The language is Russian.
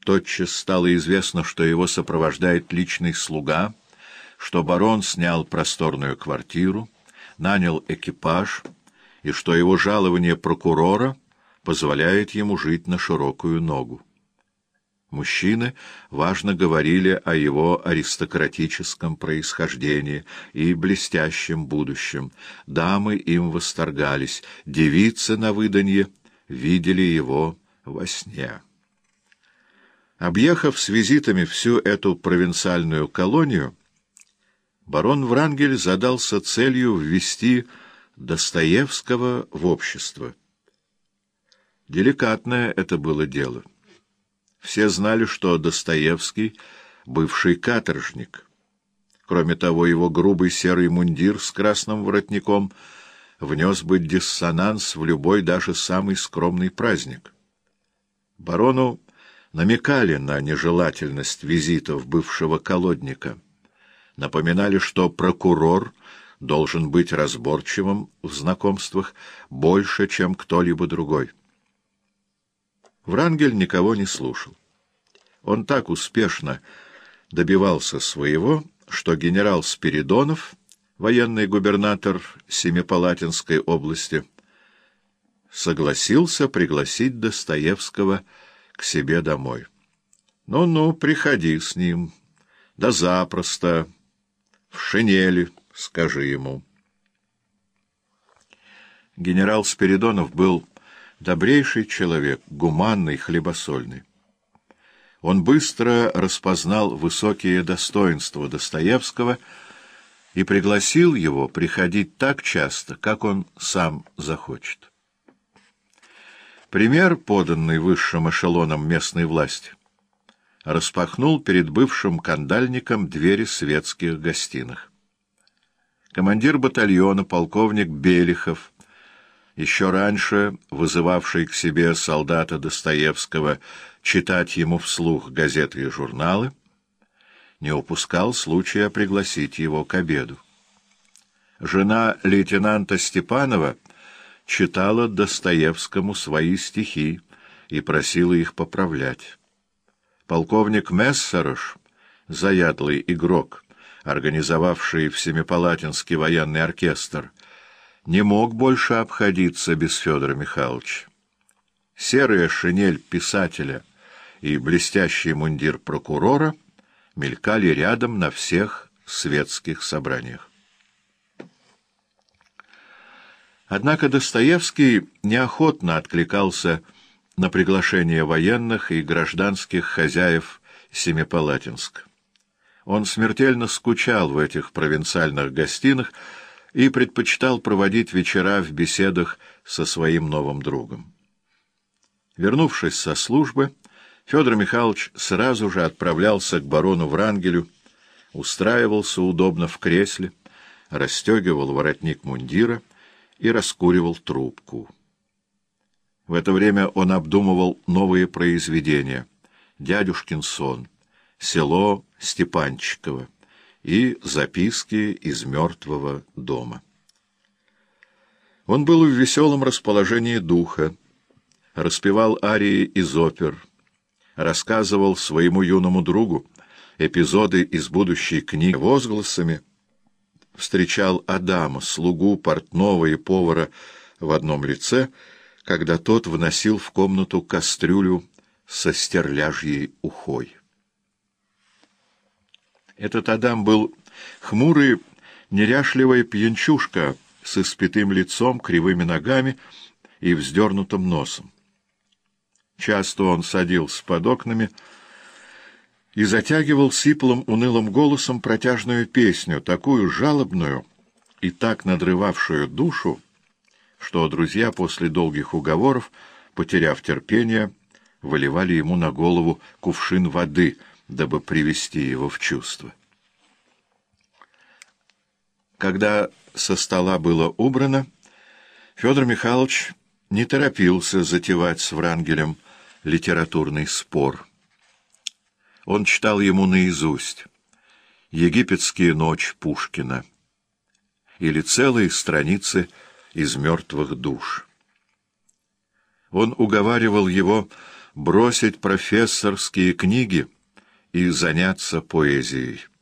тотчас стало известно, что его сопровождает личный слуга, что барон снял просторную квартиру, нанял экипаж, и что его жалование прокурора позволяет ему жить на широкую ногу. Мужчины важно говорили о его аристократическом происхождении и блестящем будущем. Дамы им восторгались, девицы на выданье видели его во сне. Объехав с визитами всю эту провинциальную колонию, барон Врангель задался целью ввести Достоевского в общество. Деликатное это было дело. Все знали, что Достоевский — бывший каторжник. Кроме того, его грубый серый мундир с красным воротником внес бы диссонанс в любой, даже самый скромный праздник. Барону намекали на нежелательность визитов бывшего колодника, напоминали, что прокурор должен быть разборчивым в знакомствах больше, чем кто-либо другой. Врангель никого не слушал. Он так успешно добивался своего, что генерал Спиридонов, военный губернатор Семипалатинской области, согласился пригласить Достоевского к себе домой. «Ну-ну, приходи с ним, да запросто, в шинели, скажи ему». Генерал Спиридонов был добрейший человек, гуманный, хлебосольный. Он быстро распознал высокие достоинства Достоевского и пригласил его приходить так часто, как он сам захочет. Пример, поданный высшим эшелоном местной власти, распахнул перед бывшим кандальником двери светских гостиных. Командир батальона, полковник Белихов, еще раньше вызывавший к себе солдата Достоевского читать ему вслух газеты и журналы, не упускал случая пригласить его к обеду. Жена лейтенанта Степанова читала Достоевскому свои стихи и просила их поправлять. Полковник Мессерож, заядлый игрок, организовавший в Семипалатинский военный оркестр, не мог больше обходиться без Федора Михайловича. Серая шинель писателя и блестящий мундир прокурора мелькали рядом на всех светских собраниях. Однако Достоевский неохотно откликался на приглашение военных и гражданских хозяев Семипалатинска. Он смертельно скучал в этих провинциальных гостиных и предпочитал проводить вечера в беседах со своим новым другом. Вернувшись со службы, Федор Михайлович сразу же отправлялся к барону Врангелю, устраивался удобно в кресле, расстегивал воротник мундира и раскуривал трубку. В это время он обдумывал новые произведения «Дядюшкин сон», «Село Степанчиково» и «Записки из мертвого дома». Он был в веселом расположении духа, распевал арии из опер, рассказывал своему юному другу эпизоды из будущей книги возгласами, встречал Адама, слугу, портного и повара в одном лице, когда тот вносил в комнату кастрюлю со стерляжьей ухой. Этот Адам был хмурый, неряшливый пьянчушка с испятым лицом, кривыми ногами и вздернутым носом. Часто он садился под окнами и затягивал сиплым, унылым голосом протяжную песню, такую жалобную и так надрывавшую душу, что друзья после долгих уговоров, потеряв терпение, выливали ему на голову кувшин воды, дабы привести его в чувство. Когда со стола было убрано, Федор Михайлович не торопился затевать с Врангелем литературный спор. Он читал ему наизусть «Египетские ночи» Пушкина или целые страницы из «Мертвых душ». Он уговаривал его бросить профессорские книги и заняться поэзией.